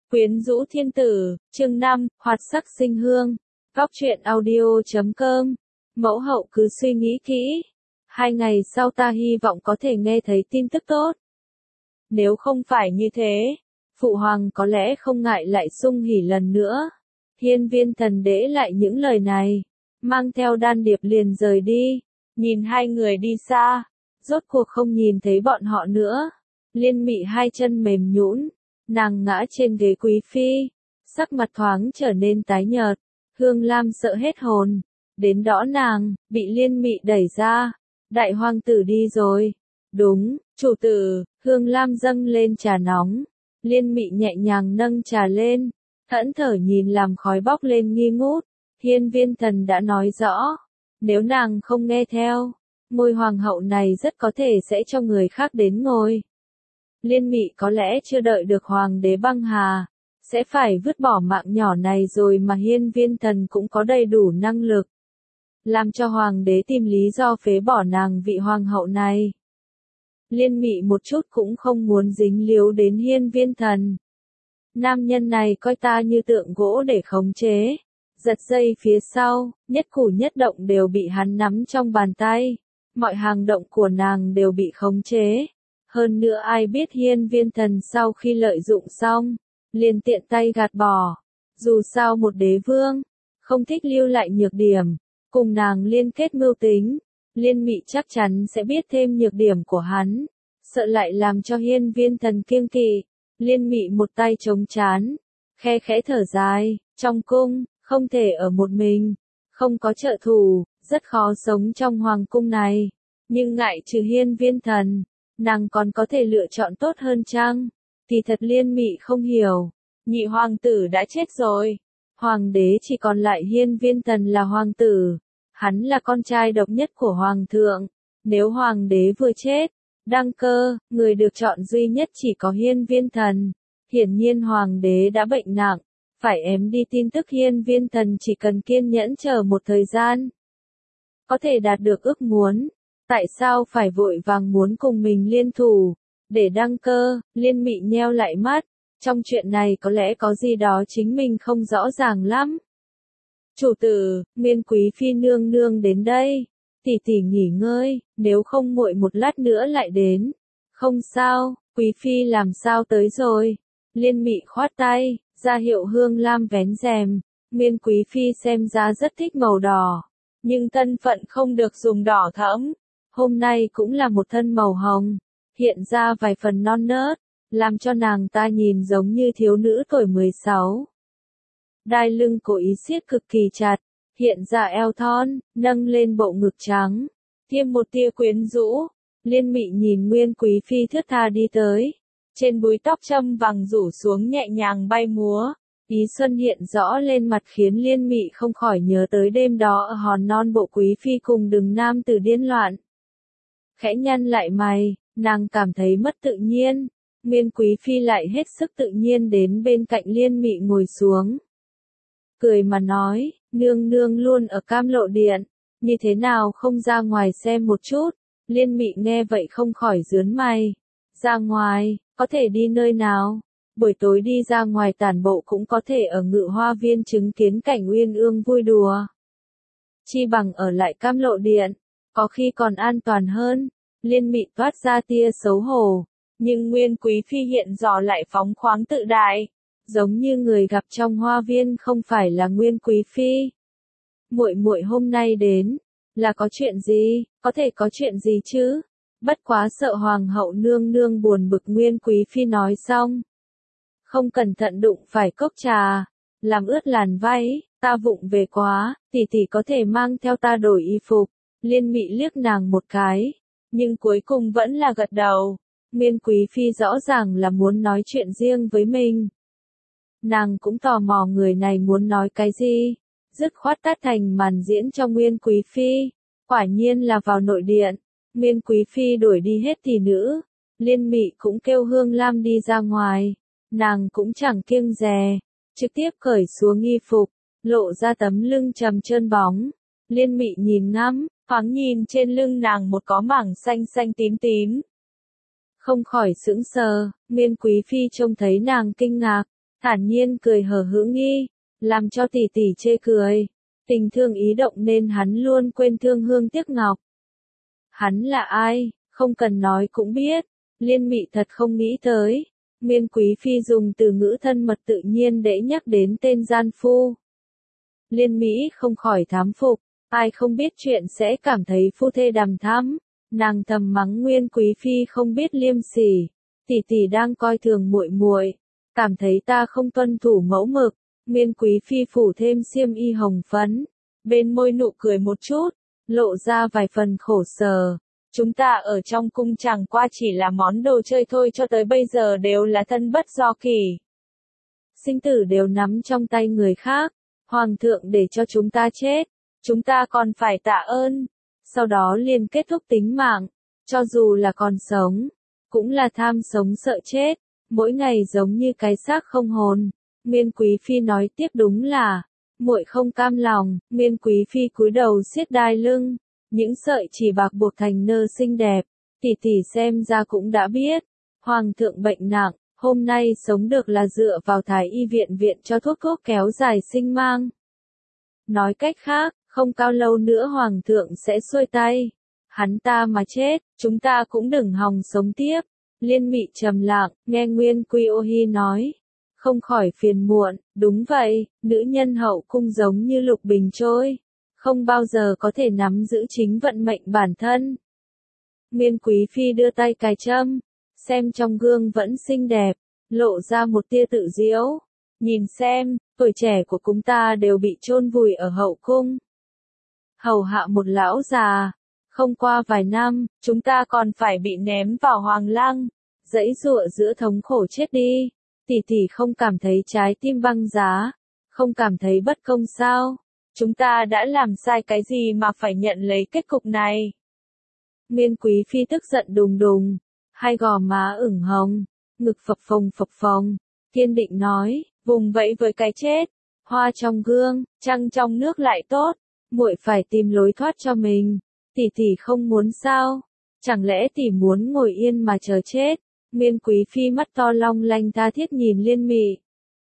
Quyến rũ thiên tử, chương 5, hoạt sắc sinh hương. Góc truyện audio.com. Mẫu hậu cứ suy nghĩ kỹ. 2 ngày sau ta hy vọng có thể nghe thấy tin tức tốt. Nếu không phải như thế, Phụ Hoàng có lẽ không ngại lại sung hỉ lần nữa. Hiên Viên Thần Đế lại những lời này, mang theo Đan Điệp liền rời đi. Nhìn hai người đi xa, rốt cuộc không nhìn thấy bọn họ nữa. Liên Mị hai chân mềm nhũn, nàng ngã trên ghế quý phi, sắc mặt thoáng trở nên tái nhợt. Hương Lam sợ hết hồn, đến đỡ nàng, bị Liên Mị đẩy ra. Đại hoàng tử đi rồi. Đúng, chủ tử. Hương Lam dâng lên trà nóng. Liên Mị nhẹ nhàng nâng trà lên, thẫn thờ nhìn làm khói bốc lên nghi ngút. Hiên Viên Thần đã nói rõ, nếu nàng không nghe theo, ngôi hoàng hậu này rất có thể sẽ cho người khác đến ngôi. Liên Mị có lẽ chưa đợi được hoàng đế băng hà, sẽ phải vứt bỏ mạng nhỏ này rồi, mà Hiên Viên Thần cũng có đầy đủ năng lực, làm cho hoàng đế tìm lý do phế bỏ nàng vị hoàng hậu này. Liên Mị một chút cũng không muốn dính líu đến Hiên Viên Thần. Nam nhân này coi ta như tượng gỗ để khống chế. Giật dây phía sau, nhất cử nhất động đều bị hắn nắm trong bàn tay. Mọi hành động của nàng đều bị khống chế. Hơn nữa ai biết Hiên Viên Thần sau khi lợi dụng xong, liền tiện tay gạt bỏ. Dù sao một đế vương, không thích lưu lại nhược điểm, cùng nàng liên kết mưu tính. Liên Mị chắc chắn sẽ biết thêm nhược điểm của hắn, sợ lại làm cho Hiên Viên Thần kiêng kỵ. Liên Mị một tay chống trán, khe khẽ thở dài, trong cung, không thể ở một mình, không có trợ thủ, rất khó sống trong hoàng cung này. Nhưng ngại trừ Hiên Viên Thần, nàng còn có thể lựa chọn tốt hơn chăng? Thì thật Liên Mị không hiểu. Nhị hoàng tử đã chết rồi, hoàng đế chỉ còn lại Hiên Viên Thần là hoàng tử. Hắn là con trai độc nhất của hoàng thượng. Nếu hoàng đế vừa chết, đăng cơ, người được chọn duy nhất chỉ có Hiên Viên Thần. Hiển nhiên hoàng đế đã bệnh nặng, phải ém đi tin tức. Hiên Viên Thần chỉ cần kiên nhẫn chờ một thời gian, có thể đạt được ước muốn. Tại sao phải vội vàng muốn cùng mình liên thủ, để đăng cơ? Liên Mị nheo lại mắt, trong chuyện này có lẽ có gì đó chính mình không rõ ràng lắm. Chủ tử, Nguyên Quý Phi nương nương đến đây. Tỷ tỷ nghỉ ngơi, nếu không nguội một lát nữa lại đến. Không sao, Quý Phi làm sao tới rồi? Liên Mị khoát tay, ra hiệu Hương Lam vén rèm. Nguyên Quý Phi xem ra rất thích màu đỏ, nhưng thân phận không được dùng đỏ thẫm. Hôm nay cũng là một thân màu hồng, hiện ra vài phần non nớt, làm cho nàng ta nhìn giống như thiếu nữ tuổi 16. Đai lưng cố ý siết cực kỳ chặt, hiện ra eo thon, nâng lên bộ ngực trắng, thêm một tia quyến rũ. Liên Mị nhìn Nguyên Quý Phi thướt tha đi tới, trên búi tóc châm vàng rủ xuống nhẹ nhàng bay múa, ý xuân hiện rõ lên mặt khiến Liên Mị không khỏi nhớ tới đêm đó ở hòn non bộ Quý Phi cùng đừng nam tử điên loạn. Khẽ nhăn lại mày, nàng cảm thấy mất tự nhiên. Nguyên Quý Phi lại hết sức tự nhiên đến bên cạnh Liên Mị ngồi xuống, cười mà nói, nương nương luôn ở Cam Lộ Điện, như thế nào không ra ngoài xem một chút? Liên Mị nghe vậy không khỏi rướn mày. Ra ngoài, có thể đi nơi nào? Buổi tối đi ra ngoài tản bộ cũng có thể ở Ngự Hoa Viên chứng kiến cảnh uyên ương vui đùa. Chi bằng ở lại Cam Lộ Điện, có khi còn an toàn hơn. Liên Mị toát ra tia xấu hổ, nhưng Nguyên Quý Phi hiện giờ lại phóng khoáng tự đại, giống như người gặp trong hoa viên không phải là Nguyên Quý Phi. Muội muội hôm nay đến, là có chuyện gì? Có thể có chuyện gì chứ? Bất quá sợ hoàng hậu nương nương buồn bực. Nguyên Quý Phi nói xong, không cẩn thận đụng phải cốc trà, làm ướt làn váy. Ta vụng về quá, tỷ tỷ có thể mang theo ta đổi y phục. Liên Mị liếc nàng một cái, nhưng cuối cùng vẫn là gật đầu. Nguyên Quý Phi rõ ràng là muốn nói chuyện riêng với mình. Nàng cũng tò mò người này muốn nói cái gì, dứt khoát tắt thành màn diễn cho Nguyên Quý Phi. Quả nhiên là vào nội điện, Nguyên Quý Phi đuổi đi hết tỷ nữ. Liên Mị cũng kêu Hương Lam đi ra ngoài, nàng cũng chẳng kiêng dè, trực tiếp cởi xuống y phục, lộ ra tấm lưng trầm trơn bóng. Liên Mị nhìn ngắm, thoáng nhìn trên lưng nàng một có mảng xanh xanh tím tím, không khỏi sững sờ. Nguyên Quý Phi trông thấy nàng kinh ngạc, thản nhiên cười hờ hững nghi, làm cho tỷ tỷ chê cười. Tình thương ý động nên hắn luôn quên thương hương tiếc ngọc. Hắn là ai, không cần nói cũng biết. Liên Mị thật không nghĩ tới. Nguyên Quý Phi dùng từ ngữ thân mật tự nhiên để nhắc đến tên gian phu. Liên Mỹ không khỏi thán phục, ai không biết chuyện sẽ cảm thấy phu thê đằm thắm. Nàng thầm mắng Nguyên Quý Phi không biết liêm sỉ, tỷ tỷ đang coi thường muội muội, cảm thấy ta không tuân thủ mẫu mực. Nguyên Quý Phi phủ thêm xiêm y hồng phấn, bên môi nụ cười một chút, lộ ra vài phần khổ sở. Chúng ta ở trong cung chẳng qua chỉ là món đồ chơi thôi, cho tới bây giờ đều là thân bất do kỷ. Sinh tử đều nắm trong tay người khác, Hoàng thượng để cho chúng ta chết, chúng ta còn phải tạ ơn, sau đó liền kết thúc tính mạng, cho dù là còn sống, cũng là tham sống sợ chết, mỗi ngày giống như cái xác không hồn. Nguyên Quý Phi nói tiếp, đúng là, muội không cam lòng. Nguyên Quý Phi cúi đầu siết đai lưng, những sợi chỉ bạc buộc thành nơ xinh đẹp, tỷ tỷ xem ra cũng đã biết, Hoàng thượng bệnh nặng, hôm nay sống được là dựa vào Thái y viện viện cho thuốc kéo dài sinh mang. Nói cách khác, không cao lâu nữa Hoàng thượng sẽ xuôi tay, hắn ta mà chết, chúng ta cũng đừng hòng sống tiếp. Liên Mị trầm lặng, nghe Nguyên Quý Ohi nói, không khỏi phiền muộn. Đúng vậy, nữ nhân hậu cung giống như lục bình trôi, không bao giờ có thể nắm giữ chính vận mệnh bản thân. Nguyên Quý Phi đưa tay cài châm, xem trong gương vẫn xinh đẹp, lộ ra một tia tự giễu. Nhìn xem, tuổi trẻ của chúng ta đều bị chôn vùi ở hậu cung, hầu hạ một lão già. Không qua vài năm, chúng ta còn phải bị ném vào hoàng lăng, giãy giụa giữa thống khổ chết đi. Tỷ tỷ không cảm thấy trái tim băng giá, không cảm thấy bất công sao? Chúng ta đã làm sai cái gì mà phải nhận lấy kết cục này? Nguyên Quý Phi tức giận đùng đùng, hai gò má ửng hồng, ngực phập phồng, kiên định nói, vùng vẫy với cái chết. Hoa trong gương, trăng trong nước lại tốt, muội phải tìm lối thoát cho mình. Tỷ tỷ không muốn sao? Chẳng lẽ tỷ muốn ngồi yên mà chờ chết? Nguyên Quý Phi mắt to long lanh tha thiết nhìn Liên Mị.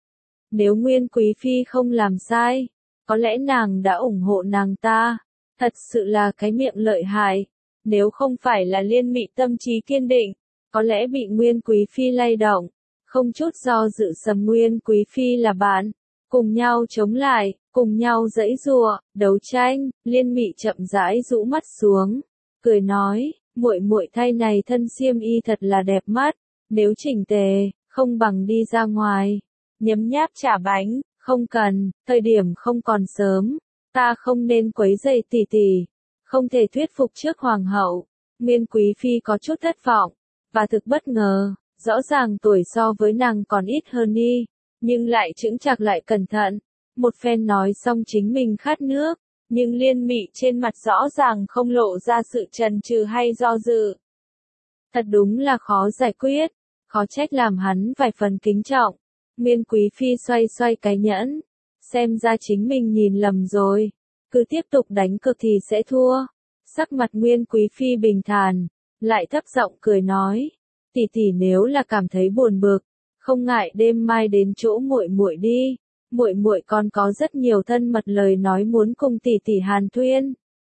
Nếu Nguyên Quý Phi không làm sai, có lẽ nàng đã ủng hộ nàng ta. Thật sự là cái miệng lợi hại. Nếu không phải là Liên Mị tâm trí kiên định, có lẽ bị Nguyên Quý Phi lay động, không chút do dự sầm Nguyên Quý Phi là bạn, cùng nhau chống lại, cùng nhau giãy giụa, đấu tranh. Liên Mị chậm rãi rũ mắt xuống, cười nói, muội muội thay này thân xiêm y thật là đẹp mắt, nếu chỉnh tề, không bằng đi ra ngoài, nhấm nháp trà bánh. Không cần, thời điểm không còn sớm, ta không nên quấy rầy tỷ tỷ, không thể thuyết phục trước hoàng hậu. Nguyên Quý Phi có chút thất vọng, và thực bất ngờ, rõ ràng tuổi so với nàng còn ít hơn đi, nhưng lại chững chạc lại cẩn thận. Một phen nói xong chính mình khát nước, nhưng Liên Mị trên mặt rõ ràng không lộ ra sự chần chừ hay do dự. Thật đúng là khó giải quyết, khó trách làm hắn vài phần kính trọng. Nguyên Quý Phi xoay xoay cái nhẫn, xem ra chính mình nhìn lầm rồi, cứ tiếp tục đánh cược thì sẽ thua. Sắc mặt Nguyên Quý Phi bình thản, lại thấp giọng cười nói, tỷ tỷ nếu là cảm thấy buồn bực, không ngại đêm mai đến chỗ muội muội đi, muội muội còn có rất nhiều thân mật lời nói muốn cùng tỷ tỷ hàn thuyên.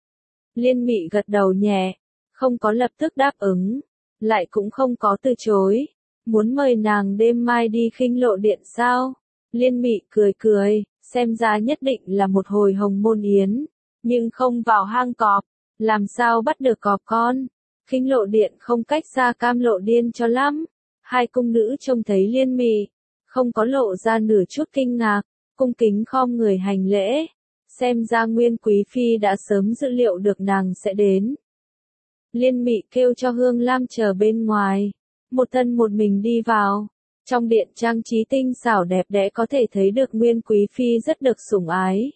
Liên Mị gật đầu nhẹ, không có lập tức đáp ứng, lại cũng không có từ chối. Muốn mời nàng đêm mai đi Khinh Lộ Điện sao? Liên Mị cười cười, xem ra nhất định là một hồi hồng môn yến, nhưng không vào hang cọp, làm sao bắt được cọp con? Khinh Lộ Điện không cách xa Cam Lộ Điên cho lắm. Hai cung nữ trông thấy Liên Mị, không có lộ ra nửa chút kinh ngạc, cung kính khom người hành lễ. Xem ra Nguyên Quý Phi đã sớm dự liệu được nàng sẽ đến. Liên Mị kêu cho Hương Lam chờ bên ngoài, một thân một mình đi vào. Trong điện trang trí tinh xảo đẹp đẽ có thể thấy được Nguyên Quý Phi rất được sủng ái.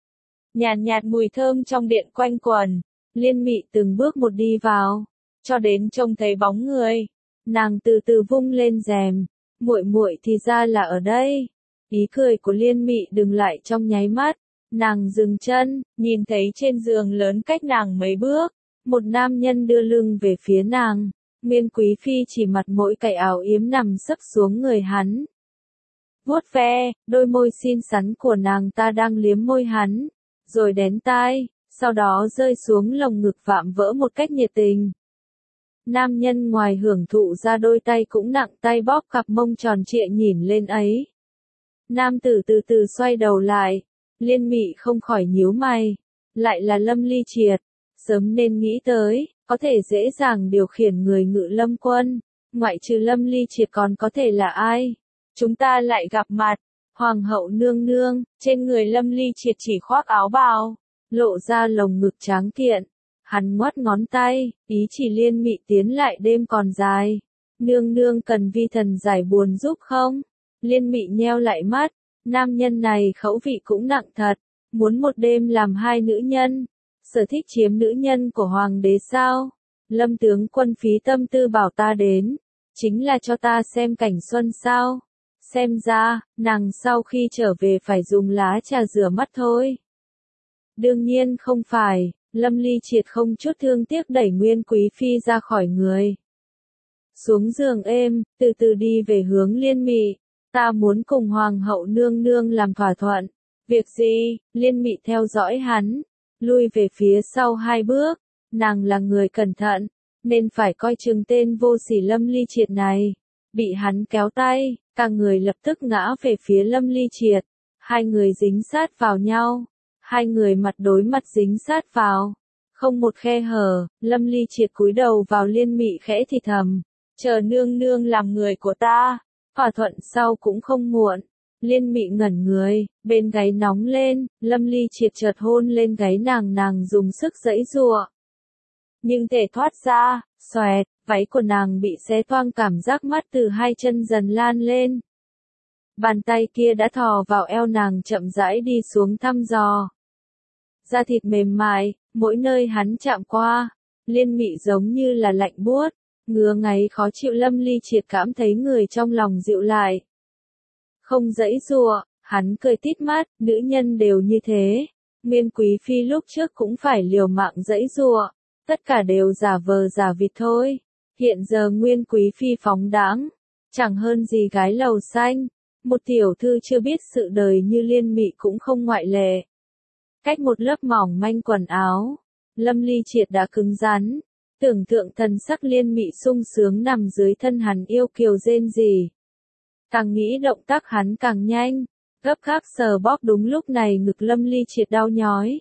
Nhàn nhạt mùi thơm trong điện quanh quẩn, Liên Mị từng bước một đi vào, cho đến trông thấy bóng người. Nàng từ từ vung lên rèm, muội muội thì ra là ở đây. Ý cười của Liên Mị dừng lại trong nháy mắt, nàng dừng chân, nhìn thấy trên giường lớn cách nàng mấy bước, một nam nhân đưa lưng về phía nàng. Nguyên Quý Phi chỉ mặt mỗi cái áo yếm nằm sấp xuống người hắn. vuốt ve, đôi môi xinh xắn của nàng ta đang liếm môi hắn, rồi đén tai, sau đó rơi xuống lồng ngực vạm vỡ một cách nhiệt tình. Nam nhân ngoài hưởng thụ ra đôi tay cũng nặng tay bóp cặp mông tròn trịa nhìn lên ấy. Nam tử từ từ xoay đầu lại, Liên Mị không khỏi nhíu mày, lại là Lâm Ly Triệt, sớm nên nghĩ tới, có thể dễ dàng điều khiển người Ngự Lâm quân, ngoại trừ Lâm Ly Triệt còn có thể là ai? Chúng ta lại gặp mặt, Hoàng hậu nương nương, trên người Lâm Ly Triệt chỉ khoác áo bào, lộ ra lồng ngực tráng kiện. Hắn ngoắt ngón tay, ý chỉ Liên Mị tiến lại đêm còn dài. Nương nương cần vi thần giải buồn giúp không? Liên Mị nheo lại mắt, nam nhân này khẩu vị cũng nặng thật, muốn một đêm làm hai nữ nhân, sở thích chiếm nữ nhân của hoàng đế sao? Lâm tướng quân phí tâm tư bảo ta đến, chính là cho ta xem cảnh xuân sao? Xem ra, nàng sau khi trở về phải dùng lá trà rửa mắt thôi. Đương nhiên không phải, Lâm Ly Triệt không chút thương tiếc đẩy Nguyên Quý Phi ra khỏi người. Xuống giường êm, từ từ đi về hướng Liên Mị, ta muốn cùng Hoàng hậu nương nương làm thỏa thuận. Việc gì? Liên Mị theo dõi hắn, lui về phía sau 2 bước, nàng là người cẩn thận, nên phải coi chừng tên vô sỉ Lâm Ly Triệt này. Bị hắn kéo tay, cả người lập tức ngã về phía Lâm Ly Triệt, hai người dính sát vào nhau. Hai người mặt đối mặt dính sát vào, không một khe hở, Lâm Ly Triệt cúi đầu vào Liên Mị khẽ thì thầm, chờ nương nương làm người của ta, thỏa thuận sau cũng không muộn. Liên Mị ngẩn người, bên gáy nóng lên, Lâm Ly Triệt chợt hôn lên gáy nàng dùng sức giãy giụa. Nhưng thể thoát ra, xoẹt, váy của nàng bị xé toang cảm giác mát từ hai chân dần lan lên. Bàn tay kia đã thò vào eo nàng chậm rãi đi xuống thăm dò. Da thịt mềm mại, mỗi nơi hắn chạm qua, Liên Mị giống như là lạnh buốt, ngứa ngáy khó chịu. Lâm Ly Triệt cảm thấy người trong lòng dịu lại. Không giãy giụa, hắn cười tít mắt, nữ nhân đều như thế. Nguyên Quý Phi lúc trước cũng phải liều mạng giãy giụa, tất cả đều giả vờ giả vịt thôi. Hiện giờ Nguyên Quý Phi phóng đãng, chẳng hơn gì gái lầu xanh. Một tiểu thư chưa biết sự đời như Liên Mị cũng không ngoại lệ. Cách một lớp mỏng manh quần áo, Lâm Ly Triệt đã cứng rắn, tưởng tượng thần sắc Liên Mị sung sướng nằm dưới thân hắn yêu kiều rên rỉ. Càng nghĩ động tác hắn càng nhanh, gấp gáp sờ bóp. Đúng lúc này ngực Lâm Ly Triệt đau nhói.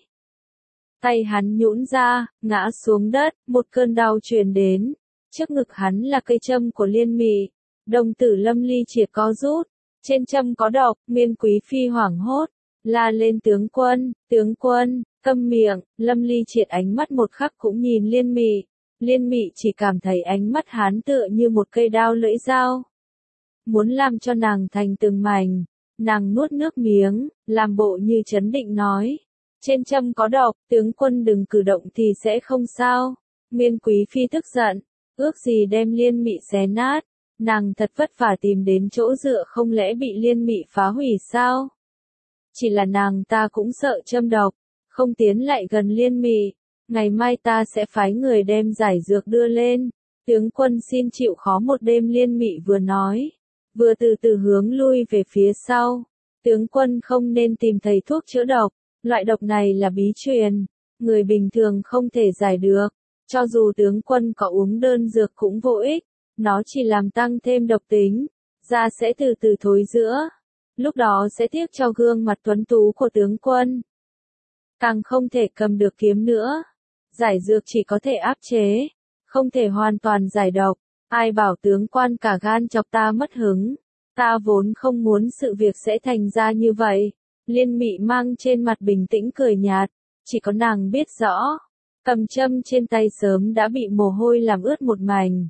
Tay hắn nhũn ra, ngã xuống đất, một cơn đau truyền đến. Trước ngực hắn là cây châm của Liên Mị, đồng tử Lâm Ly Triệt co rút. Trên châm có độc. Nguyên Quý Phi hoảng hốt, la lên tướng quân, câm miệng. Lâm Ly Triệt ánh mắt một khắc cũng nhìn Liên Mị. Liên Mị chỉ cảm thấy ánh mắt hắn tựa như một cây đao lưỡi dao, muốn làm cho nàng thành từng mảnh. Nàng nuốt nước miếng, làm bộ như trấn định nói, trên châm có độc, tướng quân đừng cử động thì sẽ không sao. Nguyên Quý Phi tức giận, ước gì đem Liên Mị xé nát. Nàng thật vất vả tìm đến chỗ dựa, không lẽ bị Liên Mị phá hủy sao? Chỉ là nàng ta cũng sợ châm độc, không tiến lại gần Liên Mị. Ngày mai ta sẽ phái người đem giải dược đưa lên. Tướng quân xin chịu khó một đêm. Liên Mị vừa nói, vừa từ từ hướng lui về phía sau. Tướng quân không nên tìm thầy thuốc chữa độc, loại độc này là bí truyền, người bình thường không thể giải được. Cho dù tướng quân có uống đơn dược cũng vô ích. Nó chỉ làm tăng thêm độc tính, da sẽ từ từ thối rữa. Lúc đó sẽ tiếc cho gương mặt tuấn tú của tướng quân. Càng không thể cầm được kiếm nữa. Giải dược chỉ có thể áp chế, không thể hoàn toàn giải độc. Ai bảo tướng quan cả gan chọc ta mất hứng. Ta vốn không muốn sự việc sẽ thành ra như vậy. Liên Mị mang trên mặt bình tĩnh cười nhạt, chỉ có nàng biết rõ. Cầm châm trên tay sớm đã bị mồ hôi làm ướt một mảnh.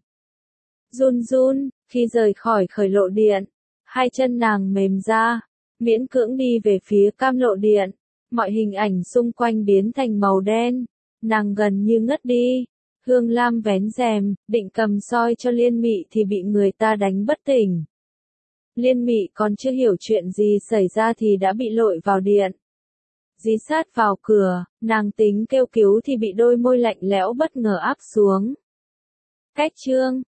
Run run, khi rời khỏi khởi lộ điện, hai chân nàng mềm ra, miễn cưỡng đi về phía cam lộ điện. Mọi hình ảnh xung quanh biến thành màu đen, nàng gần như ngất đi. Hương Lam vén rèm, định cầm soi cho Liên Mị thì bị người ta đánh bất tỉnh. Liên Mị còn chưa hiểu chuyện gì xảy ra thì đã bị lội vào điện. Dí sát vào cửa, nàng tính kêu cứu thì bị đôi môi lạnh lẽo bất ngờ áp xuống. Cách chương